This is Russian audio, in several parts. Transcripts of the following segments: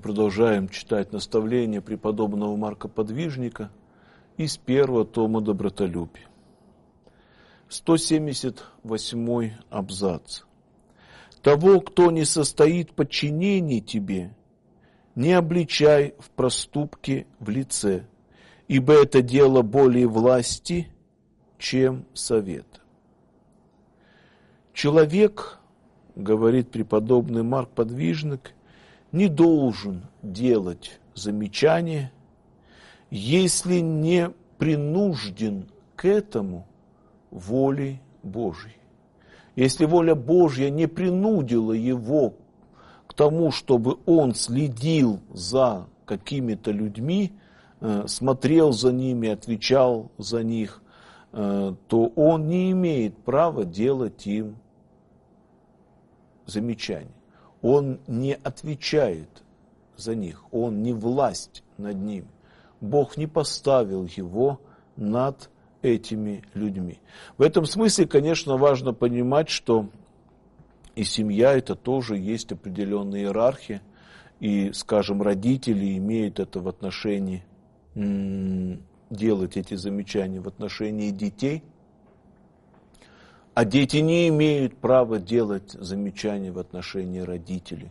Мы продолжаем читать наставления преподобного Марка Подвижника из первого тома «Добротолюбие». 178 абзац. «Того, кто не состоит в подчинении тебе, не обличай в проступке в лице, ибо это дело более власти, чем совета». Человек, говорит преподобный Марк Подвижник, не должен делать замечания, если не принужден к этому волей Божьей. Если воля Божья не принудила его к тому, чтобы он следил за какими-то людьми, смотрел за ними, отвечал за них, то он не имеет права делать им замечания. Он не отвечает за них, он не власть над ними. Бог не поставил его над этими людьми. В этом смысле, конечно, важно понимать, что и семья это тоже есть определенная иерархия, и, скажем, родители имеют это в отношении, делать эти замечания в отношении детей, а дети не имеют права делать замечания в отношении родителей.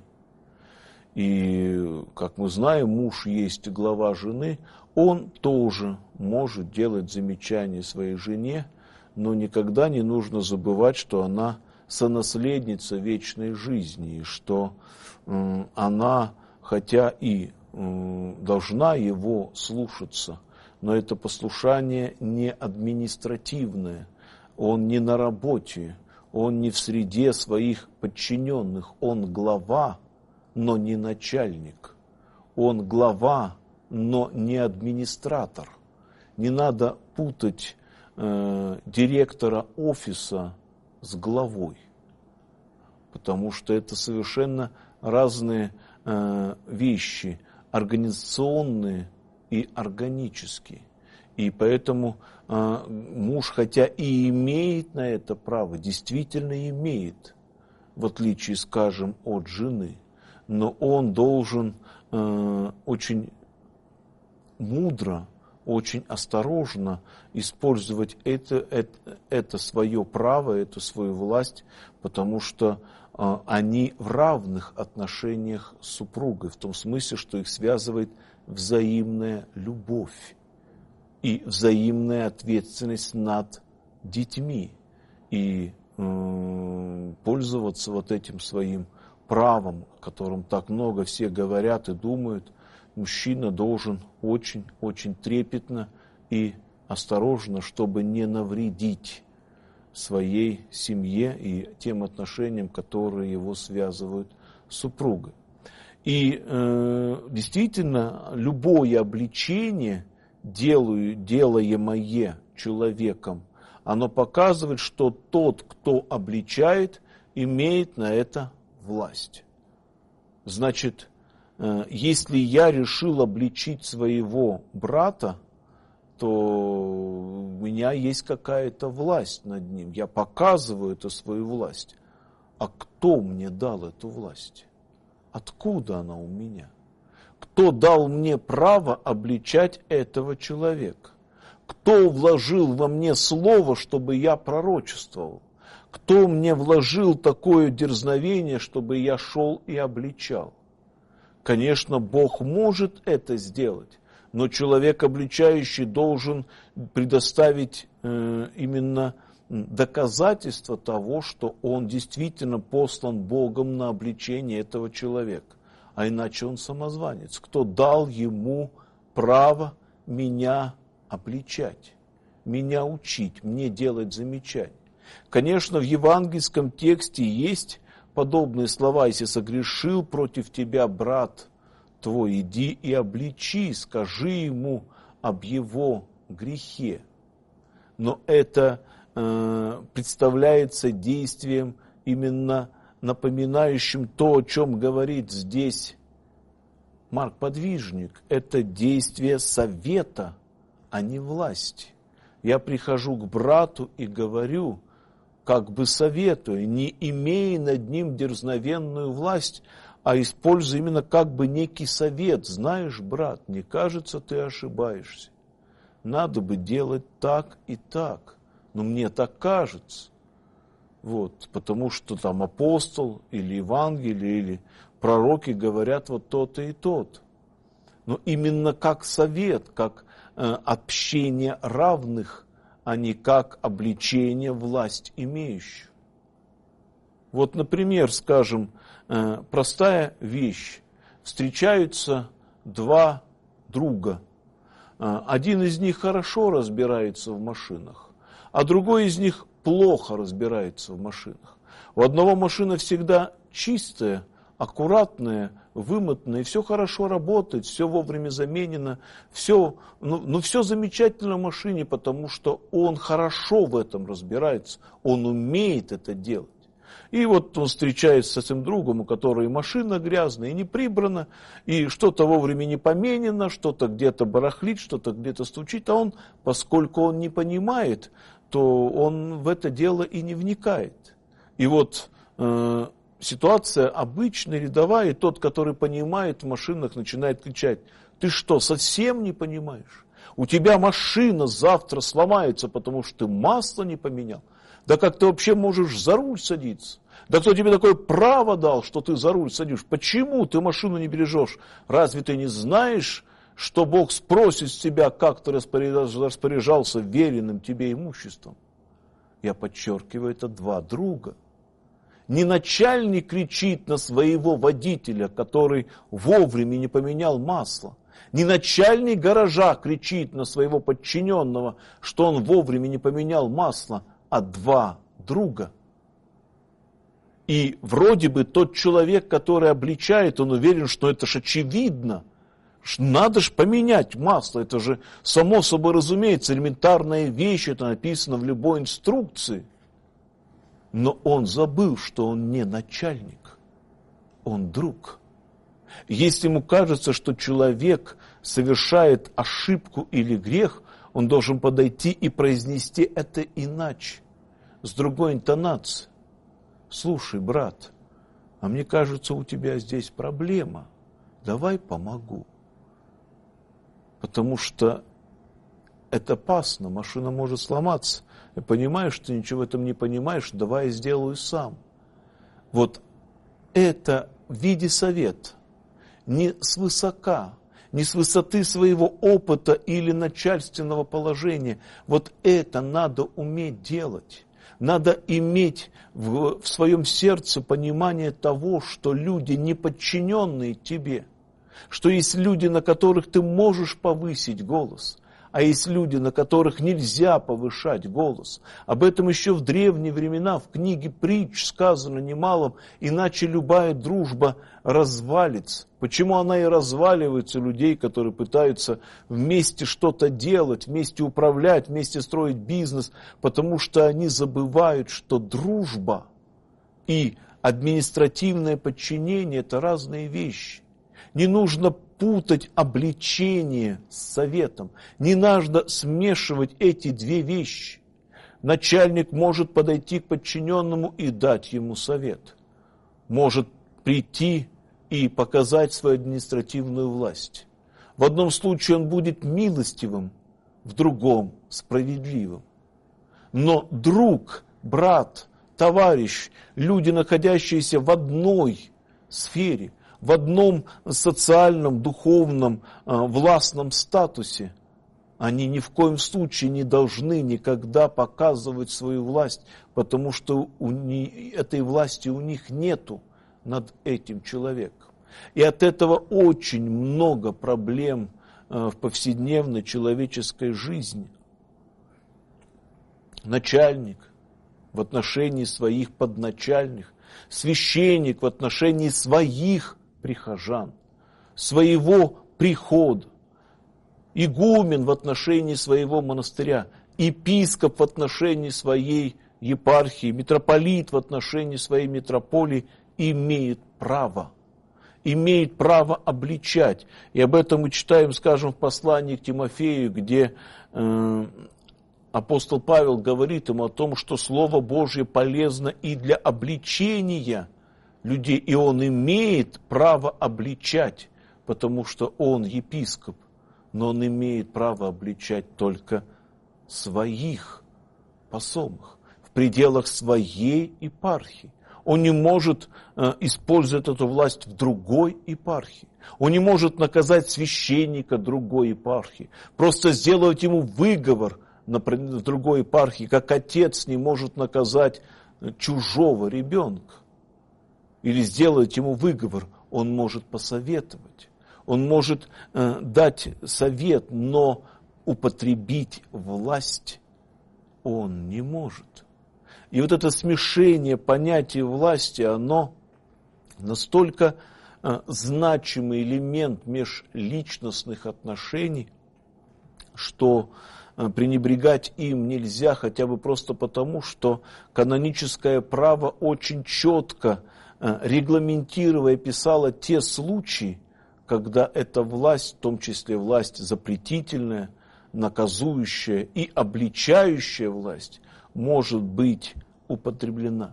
И, как мы знаем, муж есть глава жены, он тоже может делать замечания своей жене, но никогда не нужно забывать, что она сонаследница вечной жизни, и что она, хотя и должна его слушаться, но это послушание не административное, он не на работе, он не в среде своих подчиненных, он глава, но не начальник. Он глава, но не администратор. Не надо путать директора офиса с главой, потому что это совершенно разные вещи, организационные и органические. И поэтому муж, хотя и имеет на это право, действительно имеет, в отличие, скажем, от жены, но он должен очень мудро, очень осторожно использовать это свое право, эту свою власть, потому что они в равных отношениях с супругой, в том смысле, что их связывает взаимная любовь и взаимная ответственность над детьми. И пользоваться вот этим своим правом, о котором так много все говорят и думают, мужчина должен очень трепетно и осторожно, чтобы не навредить своей семье и тем отношениям, которые его связывают с супругой. И действительно, любое обличение, делаемое человеком, оно показывает, что тот, кто обличает, имеет на это власть. Значит, если я решил обличить своего брата, то у меня есть какая-то власть над ним. Я показываю эту свою власть. А кто мне дал эту власть? Откуда она у меня? Кто дал мне право обличать этого человека? Кто вложил во мне слово, чтобы я пророчествовал? Кто мне вложил такое дерзновение, чтобы я шел и обличал? Конечно, Бог может это сделать, но человек, обличающий, должен предоставить именно доказательство того, что он действительно послан Богом на обличение этого человека. А иначе он самозванец. Кто дал ему право меня обличать, меня учить, мне делать замечания? Конечно, в евангельском тексте есть подобные слова: «Если согрешил против тебя брат твой, иди и обличи, скажи ему об его грехе». Но это представляется действием, именно напоминающим то, о чем говорит здесь Марк Подвижник. Это действие совета, а не власти. Я прихожу к брату и говорю, как бы советую, не имея над ним дерзновенную власть, а используй именно как бы некий совет. Знаешь, брат, мне кажется, ты ошибаешься. Надо бы делать так и так. Но мне так кажется. Вот, потому что там апостол или Евангелие, или пророки говорят вот то-то и то-то. Но именно как совет, как общение равных, а не как обличение власть имеющих. Вот, например, скажем, простая вещь. Встречаются два друга. Один из них хорошо разбирается в машинах, а другой из них плохо разбирается в машинах. У одного машина всегда чистая, аккуратная, вымотанная, и все хорошо работает, все вовремя заменено, все замечательно в машине, потому что он хорошо в этом разбирается, он умеет это делать. И вот он встречается с этим другом, у которого и машина грязная, и не прибрана, и что-то вовремя не поменено, что-то где-то барахлит, что-то где-то стучит, а он, поскольку он не понимает, то он в это дело и не вникает. И вот ситуация обычная, рядовая, и тот, который понимает в машинах, начинает кричать: ты что, совсем не понимаешь? У тебя машина завтра сломается, потому что ты масло не поменял. Да как ты вообще можешь за руль садиться? Да кто тебе такое право дал, что ты за руль садишь? Почему ты машину не бережешь? Разве ты не знаешь, что Бог спросит с тебя, как ты распоряжался веренным тебе имуществом? Я подчеркиваю, это два друга. Не начальник кричит на своего водителя, который вовремя не поменял масло. Не начальник гаража кричит на своего подчиненного, что он вовремя не поменял масло, а два друга. И вроде бы тот человек, который обличает, он уверен, что это ж очевидно. Надо же поменять масло, это же само собой разумеется, элементарная вещь, это написано в любой инструкции. Но он забыл, что он не начальник, он друг. Если ему кажется, что человек совершает ошибку или грех, он должен подойти и произнести это иначе, с другой интонацией. Слушай, брат, а мне кажется, у тебя здесь проблема. Давай помогу. Потому что это опасно, машина может сломаться. Я понимаю, что ты ничего в этом не понимаешь, давай я сделаю сам. Вот это в виде совета. Не свысока, не с высоты своего опыта или начальственного положения. Вот это надо уметь делать. Надо иметь в своем сердце понимание того, что люди не подчиненные тебе, что есть люди, на которых ты можешь повысить голос, а есть люди, на которых нельзя повышать голос. Об этом еще в древние времена в книге Притч сказано немало, иначе любая дружба развалится. Почему она и разваливается у людей, которые пытаются вместе что-то делать, вместе управлять, вместе строить бизнес? Потому что они забывают, что дружба и административное подчинение – это разные вещи. Не нужно путать обличение с советом. Не надо смешивать эти две вещи. Начальник может подойти к подчиненному и дать ему совет. Может прийти и показать свою административную власть. В одном случае он будет милостивым, в другом справедливым. Но друг, брат, товарищ, люди, находящиеся в одной сфере, в одном социальном, духовном, властном статусе, они ни в коем случае не должны никогда показывать свою власть, потому что этой власти у них нету над этим человеком. И от этого очень много проблем в повседневной человеческой жизни. Начальник в отношении своих подначальных, священник в отношении своих прихожан, своего прихода, игумен в отношении своего монастыря, епископ в отношении своей епархии, митрополит в отношении своей митрополии имеет право обличать. И об этом мы читаем, скажем, в послании к Тимофею, где апостол Павел говорит ему о том, что Слово Божье полезно и для обличения людей, и он имеет право обличать, потому что он епископ, но он имеет право обличать только своих посомых в пределах своей епархии. Он не может использовать эту власть в другой епархии. Он не может наказать священника другой епархии. Просто сделать ему выговор в другой епархии, как отец не может наказать чужого ребенка. Или сделать ему выговор. Он может посоветовать. Он может дать совет, но употребить власть он не может. И вот это смешение понятия власти, оно настолько значимый элемент межличностных отношений, что пренебрегать им нельзя, хотя бы просто потому, что каноническое право очень четко регламентируя писало те случаи, когда эта власть, в том числе власть запретительная, наказующая и обличающая власть, может быть употреблена.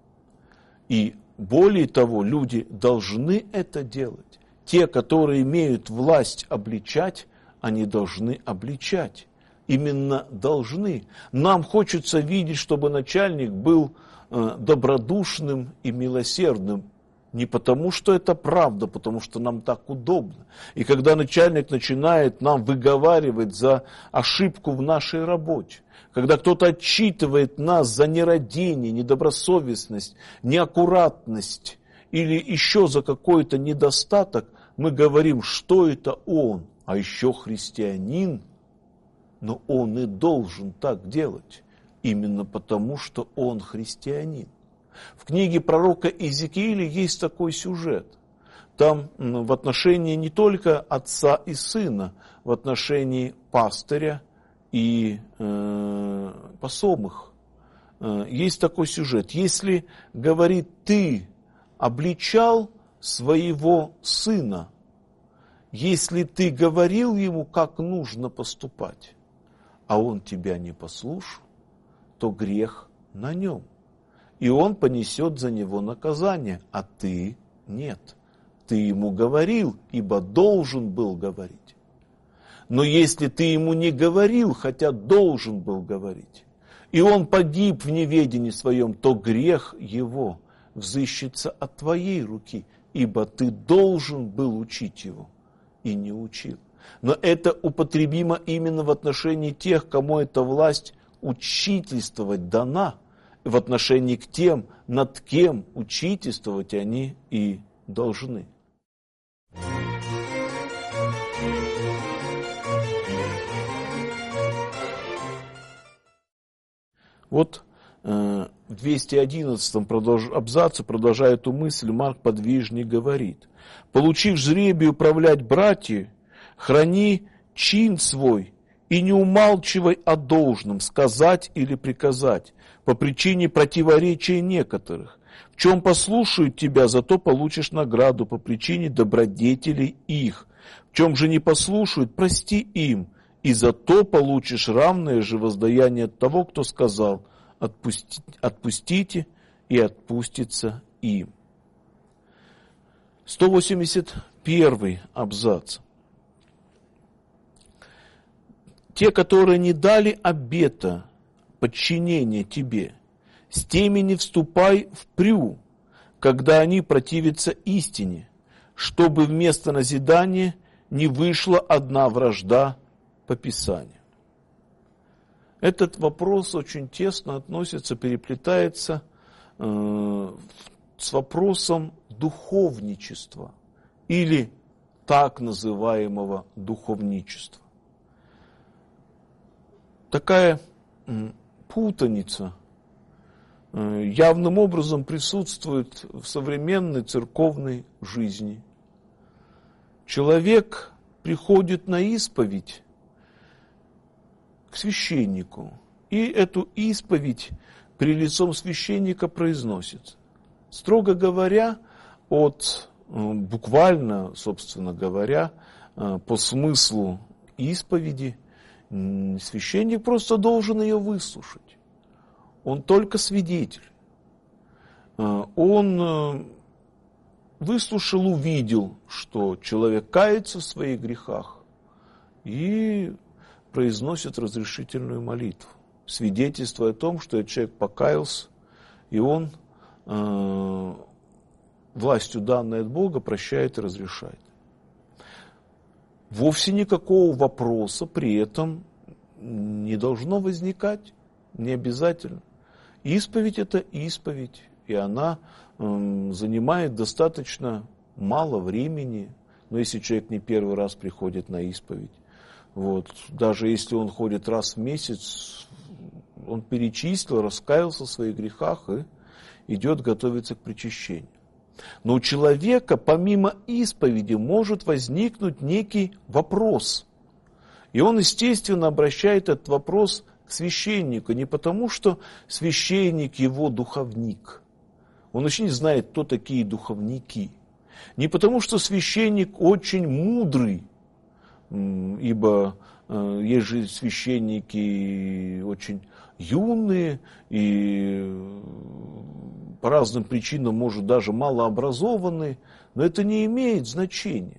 И более того, люди должны это делать. Те, которые имеют власть обличать, они должны обличать. Именно должны. Нам хочется видеть, чтобы начальник был добродушным и милосердным. Не потому, что это правда, потому что нам так удобно. И когда начальник начинает нам выговаривать за ошибку в нашей работе, когда кто-то отчитывает нас за нерадение, недобросовестность, неаккуратность или еще за какой-то недостаток, мы говорим, что это он, а еще христианин, но он и должен так делать, именно потому, что он христианин. В книге пророка Иезекииля есть такой сюжет. Там в отношении не только отца и сына, в отношении пастыря и посомых. Есть такой сюжет. Если, говорит, ты обличал своего сына, если ты говорил ему, как нужно поступать, а он тебя не послушал, то грех на нем. И он понесет за него наказание, а ты нет. Ты ему говорил, ибо должен был говорить. Но если ты ему не говорил, хотя должен был говорить, и он погиб в неведении своем, то грех его взыщется от твоей руки, ибо ты должен был учить его и не учил. Но это употребимо именно в отношении тех, кому эта власть учительствовать дана, в отношении к тем, над кем учительствовать они и должны. Вот в 211 абзаце, продолжая эту мысль, Марк Подвижник говорит: «Получив жребий управлять братья, храни чин свой и не умалчивай о должном сказать или приказать по причине противоречия некоторых. В чем послушают тебя, зато получишь награду по причине добродетелей их. В чем же не послушают, прости им, и зато получишь равное же воздаяние от того, кто сказал: отпустите, и отпустится им». 181 абзац. «Те, которые не дали обета подчинения тебе, с теми не вступай впрю, когда они противятся истине, чтобы вместо назидания не вышла одна вражда по Писанию». Этот вопрос очень тесно относится, переплетается с вопросом духовничества или так называемого духовничества. Такая путаница явным образом присутствует в современной церковной жизни. Человек приходит на исповедь к священнику, и эту исповедь при лицом священника произносит. Строго говоря, буквально, собственно говоря, по смыслу исповеди, священник просто должен ее выслушать. Он только свидетель. Он выслушал, увидел, что человек кается в своих грехах и произносит разрешительную молитву, свидетельствуя о том, что этот человек покаялся, и он властью, данной от Бога, прощает и разрешает. Вовсе никакого вопроса при этом не должно возникать, не обязательно. Исповедь – это исповедь, и она занимает достаточно мало времени, но если человек не первый раз приходит на исповедь. Вот. Даже если он ходит раз в месяц, он перечислил, раскаялся в своих грехах и идет готовиться к причащению. Но у человека помимо исповеди может возникнуть некий вопрос. И он, естественно, обращает этот вопрос к священнику. Не потому, что священник его духовник. Он вообще не знает, кто такие духовники. Не потому, что священник очень мудрый, ибо есть же священники очень юные и по разным причинам, может, даже малообразованные, но это не имеет значения.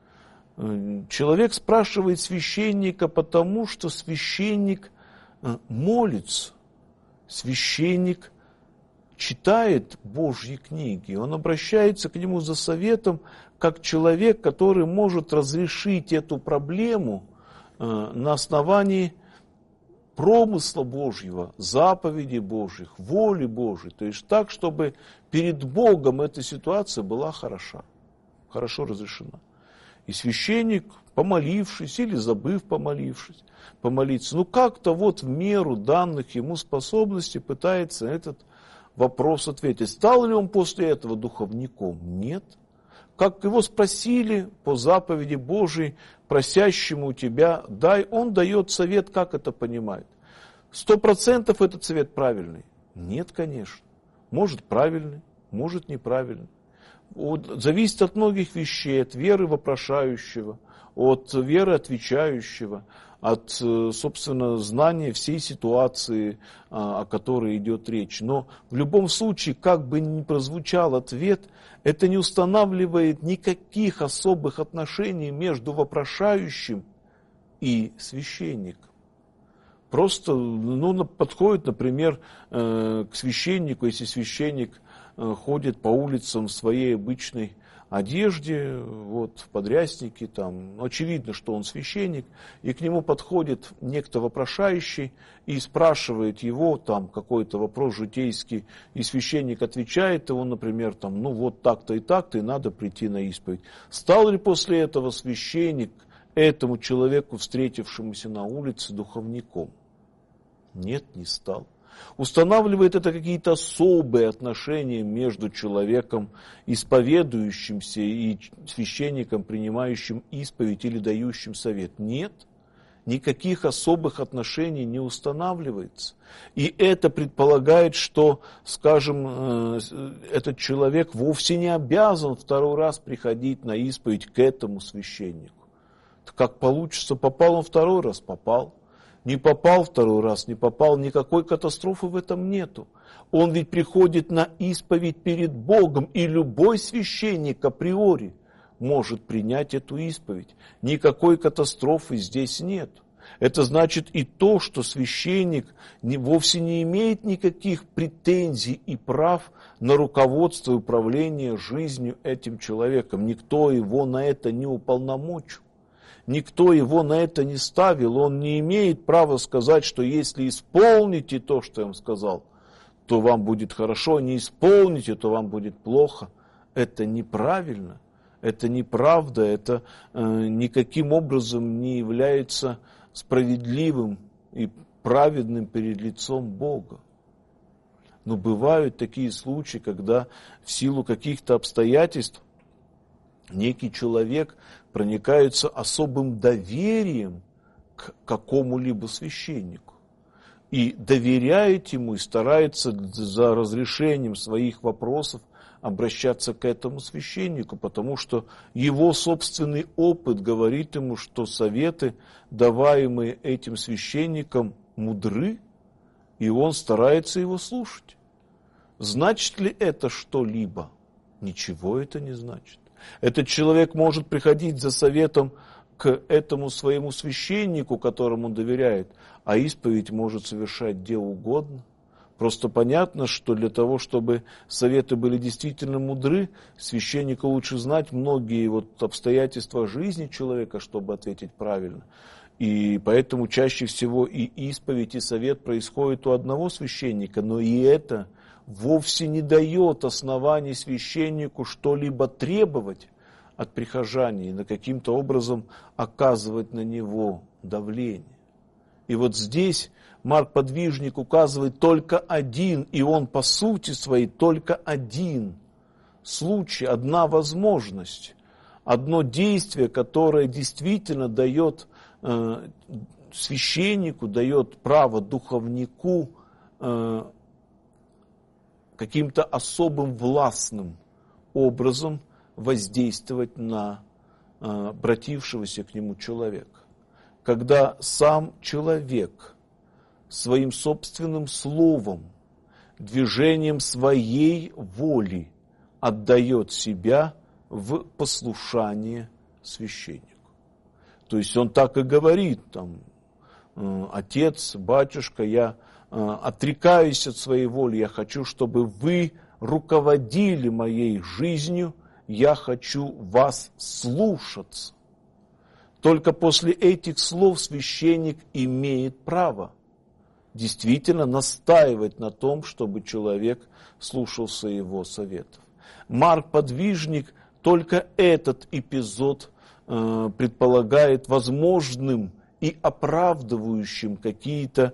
Человек спрашивает священника, потому что священник молится, священник читает Божьи книги, он обращается к нему за советом, как человек, который может разрешить эту проблему на основании промысла Божьего, заповедей Божьих, воли Божьей. То есть так, чтобы перед Богом эта ситуация была хорошо разрешена. И священник, помолившись или забыв помолиться, как-то вот в меру данных ему способностей пытается этот вопрос ответить. Стал ли он после этого духовником? Нет. Как его спросили по заповеди Божией, просящему у тебя, дай, он дает совет, как это понимает. 100% этот совет правильный? Нет, конечно. Может правильный, может неправильный. Зависит от многих вещей, от веры вопрошающего, от веры отвечающего, от, собственно, знания всей ситуации, о которой идет речь. Но в любом случае, как бы ни прозвучал ответ, это не устанавливает никаких особых отношений между вопрошающим и священником. Просто подходит, например, к священнику, если священник ходит по улицам в своей обычной одежде, вот, в подряснике, там, очевидно, что он священник, и к нему подходит некто вопрошающий и спрашивает его там какой-то вопрос житейский, и священник отвечает ему, например, там, вот так-то, и надо прийти на исповедь. Стал ли после этого священник этому человеку, встретившемуся на улице, духовником? Нет, не стал. Устанавливает это какие-то особые отношения между человеком, исповедующимся, и священником, принимающим исповедь или дающим совет? Нет, никаких особых отношений не устанавливается. И это предполагает, что, скажем, этот человек вовсе не обязан второй раз приходить на исповедь к этому священнику. Как получится, попал он второй раз, попал. Не попал второй раз, не попал, никакой катастрофы в этом нету. Он ведь приходит на исповедь перед Богом, и любой священник априори может принять эту исповедь. Никакой катастрофы здесь нет. Это значит и то, что священник вовсе не имеет никаких претензий и прав на руководство и управление жизнью этим человеком. Никто его на это не уполномочил. Никто его на это не ставил, он не имеет права сказать, что если исполните то, что я вам сказал, то вам будет хорошо, не исполните, то вам будет плохо. Это неправильно, это неправда, это никаким образом не является справедливым и праведным перед лицом Бога. Но бывают такие случаи, когда в силу каких-то обстоятельств некий человек проникается особым доверием к какому-либо священнику и доверяет ему и старается за разрешением своих вопросов обращаться к этому священнику, потому что его собственный опыт говорит ему, что советы, даваемые этим священником, мудры, и он старается его слушать. Значит ли это что-либо? Ничего это не значит. Этот человек может приходить за советом к этому своему священнику, которому он доверяет, а исповедь может совершать где угодно. Просто понятно, что для того, чтобы советы были действительно мудры, священнику лучше знать многие обстоятельства жизни человека, чтобы ответить правильно. И поэтому чаще всего и исповедь, и совет происходит у одного священника, но и это вовсе не дает оснований священнику что-либо требовать от прихожане и на каким-то образом оказывать на него давление. И вот здесь Марк Подвижник указывает только один, и он по сути своей только один случай, одна возможность, одно действие, которое действительно дает священнику, дает право духовнику каким-то особым властным образом воздействовать на обратившегося к нему человека. Когда сам человек своим собственным словом, движением своей воли отдает себя в послушание священнику. То есть он так и говорит, отец, батюшка, я отрекаюсь от своей воли, я хочу, чтобы вы руководили моей жизнью, я хочу вас слушаться. Только после этих слов священник имеет право действительно настаивать на том, чтобы человек слушался его советов. Марк Подвижник только этот эпизод предполагает возможным и оправдывающим какие-то,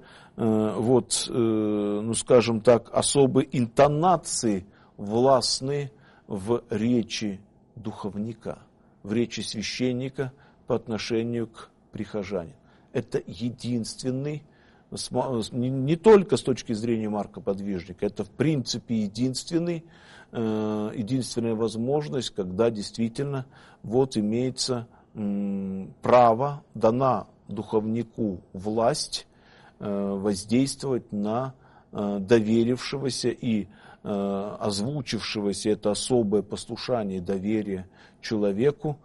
скажем так, особые интонации властные в речи духовника, в речи священника по отношению к прихожанину. Это единственный, не только с точки зрения Марка Подвижника, это в принципе единственная возможность, когда действительно имеется право, дана духовнику власть воздействовать на доверившегося и озвучившегося это особое послушание и доверие человеку.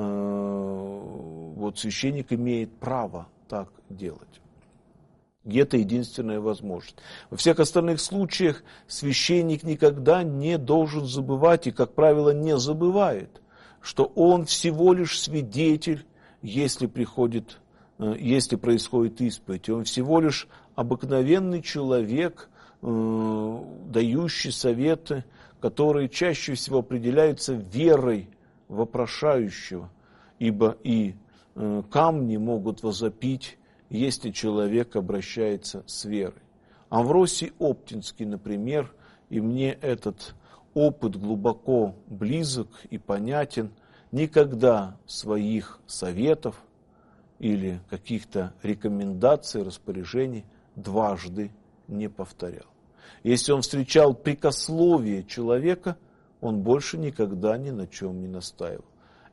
Священник имеет право так делать. И это единственная возможность. Во всех остальных случаях священник никогда не должен забывать, и, как правило, не забывает, что он всего лишь свидетель, если происходит исповедь. Он всего лишь обыкновенный человек, дающий советы, которые чаще всего определяются верой вопрошающего, ибо и камни могут возопить, если человек обращается с верой. Амвросий Оптинский, например, и мне этот опыт глубоко близок и понятен, никогда своих советов или каких-то рекомендаций, распоряжений дважды не повторял. Если он встречал прикословие человека, он больше никогда ни на чем не настаивал.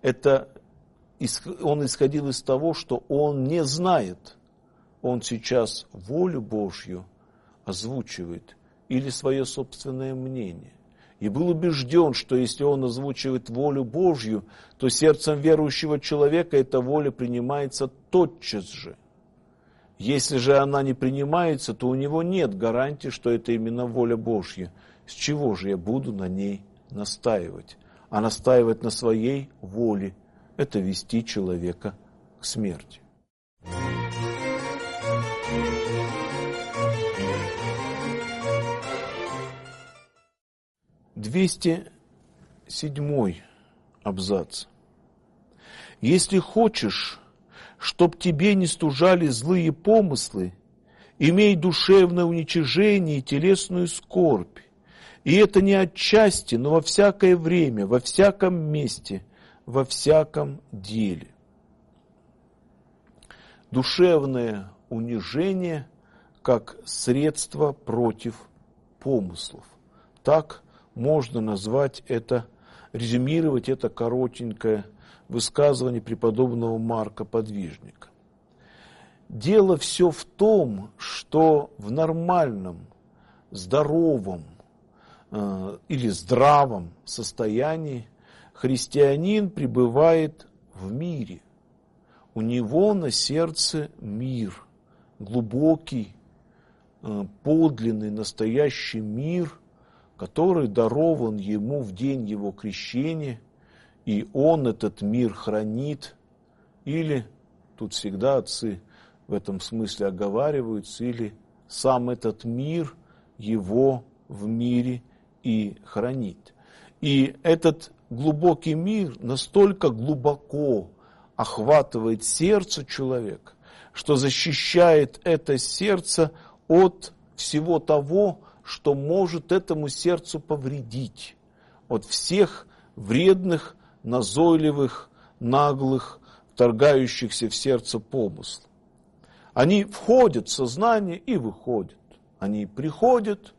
Он исходил из того, что он не знает, он сейчас волю Божью озвучивает или свое собственное мнение. И был убежден, что если он озвучивает волю Божью, то сердцем верующего человека эта воля принимается тотчас же. Если же она не принимается, то у него нет гарантии, что это именно воля Божья. С чего же я буду на ней настаивать? А настаивать на своей воле – это вести человека к смерти. Двести седьмой абзац. Если хочешь, чтоб тебе не стужали злые помыслы, имей душевное уничижение и телесную скорбь. И это не отчасти, но во всякое время, во всяком месте, во всяком деле. Душевное унижение как средство против помыслов. Так можно назвать это, резюмировать это коротенькое высказывание преподобного Марка Подвижника. Дело все в том, что в нормальном, здоровом, или здравом состоянии, христианин пребывает в мире. У него на сердце мир, глубокий, подлинный, настоящий мир, который дарован ему в день его крещения, и он этот мир хранит, или, тут всегда отцы в этом смысле оговариваются, или сам этот мир его в мире и хранит. И этот глубокий мир настолько глубоко охватывает сердце человека, что защищает это сердце от всего того, что может этому сердцу повредить, от всех вредных, назойливых, наглых, вторгающихся в сердце помыслов. Они входят в сознание и выходят. Они приходят,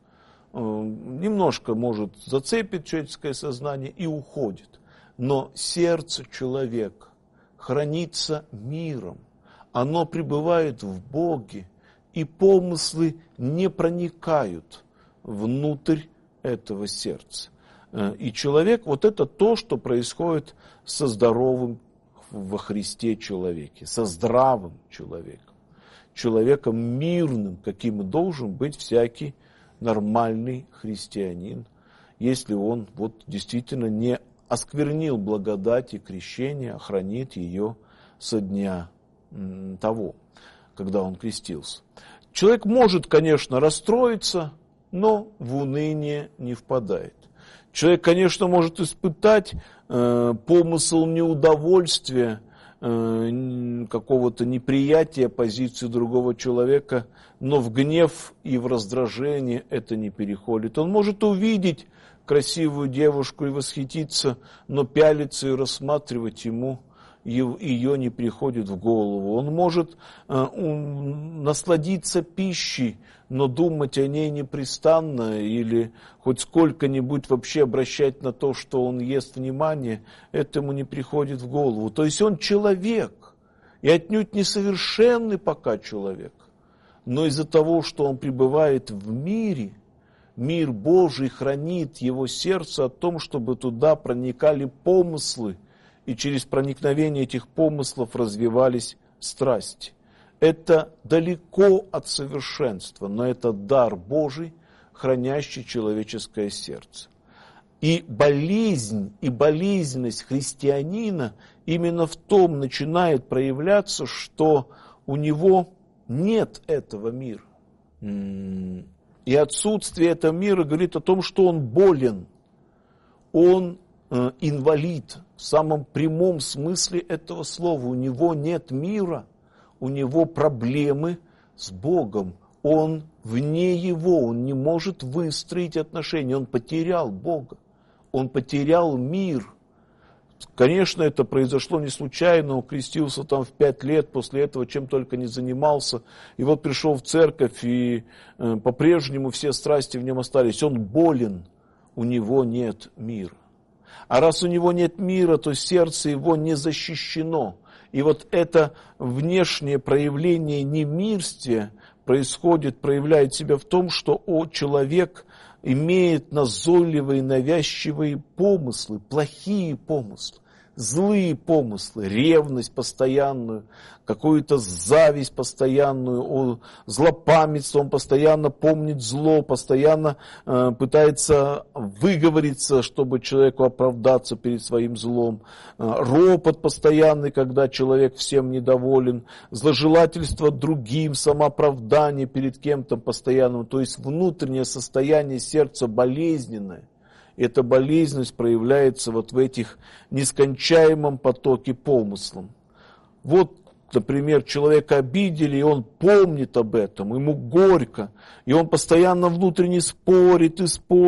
немножко, может, зацепит человеческое сознание и уходит. Но сердце человека хранится миром. Оно пребывает в Боге, и помыслы не проникают внутрь этого сердца. И человек, вот это то, что происходит со здоровым во Христе человеке, со здравым человеком, человеком мирным, каким и должен быть всякий нормальный христианин, если он вот действительно не осквернил благодати крещения, а хранит ее со дня того, когда он крестился. Человек может, конечно, расстроиться, но в уныние не впадает. Человек, конечно, может испытать помысл неудовольствия, какого-то неприятия позиции другого человека, но в гнев и в раздражение это не переходит. Он может увидеть красивую девушку и восхититься, но пялиться и рассматривать ему ее не приходит в голову. Он может насладиться пищей, но думать о ней непрестанно или хоть сколько-нибудь вообще обращать на то, что он ест, внимание, этому не приходит в голову. То есть он человек, и отнюдь несовершенный пока человек, но из-за того, что он пребывает в мире, мир Божий хранит его сердце о том, чтобы туда проникали помыслы, и через проникновение этих помыслов развивались страсти. Это далеко от совершенства, но это дар Божий, хранящий человеческое сердце. И болезнь, и болезненность христианина именно в том начинает проявляться, что у него нет этого мира. И отсутствие этого мира говорит о том, что он болен, он инвалид в самом прямом смысле этого слова. У него нет мира, у него проблемы с Богом. Он вне его, он не может выстроить отношения, он потерял Бога, он потерял мир. Конечно, это произошло не случайно, он крестился там в 5 лет, после этого чем только не занимался. И вот пришел в церковь, и по-прежнему все страсти в нем остались. Он болен, у него нет мира. А раз у него нет мира, то сердце его не защищено. И вот это внешнее проявление немирствия проявляет себя в том, что человек имеет назойливые, навязчивые помыслы, плохие помыслы, злые помыслы, ревность постоянную, какую-то зависть постоянную, злопамятство, он постоянно помнит зло, постоянно пытается выговориться, чтобы человеку оправдаться перед своим злом, ропот постоянный, когда человек всем недоволен, зложелательство другим, самооправдание перед кем-то постоянным, то есть внутреннее состояние сердца болезненное. Эта болезненность проявляется вот в этих нескончаемом потоке помыслов. Вот, например, человека обидели, и он помнит об этом, ему горько, и он постоянно внутренне спорит,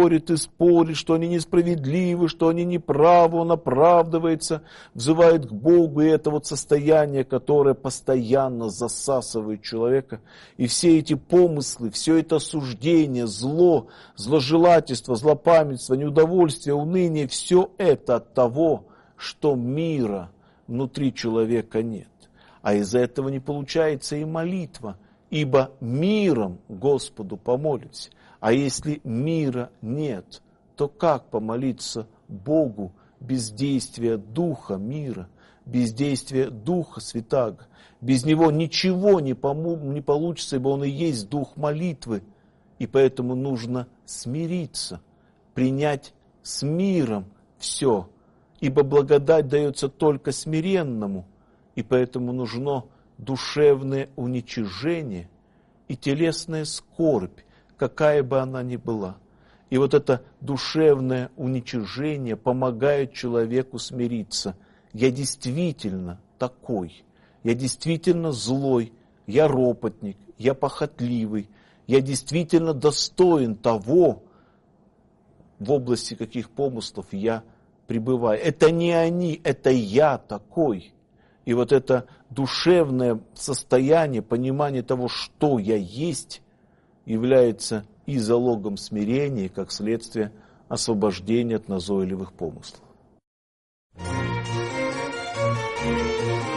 что они несправедливы, что они неправы, он оправдывается, взывает к Богу, и это вот состояние, которое постоянно засасывает человека, и все эти помыслы, все это осуждение, зло, зложелательство, злопамятство, неудовольствие, уныние, все это от того, что мира внутри человека нет. А из-за этого не получается и молитва, ибо миром Господу помолимся. А если мира нет, то как помолиться Богу без действия Духа мира, без действия Духа Святаго? Без Него ничего не получится, ибо Он и есть Дух молитвы. И поэтому нужно смириться, принять с миром все, ибо благодать дается только смиренному, и поэтому нужно душевное уничижение и телесная скорбь, какая бы она ни была. И вот это душевное уничижение помогает человеку смириться. Я действительно такой, я действительно злой, я ропотник, я похотливый, я действительно достоин того, в области каких помыслов я пребываю. Это не они, это я такой. И вот это душевное состояние, понимание того, что я есть, является и залогом смирения, как следствие освобождения от назойливых помыслов.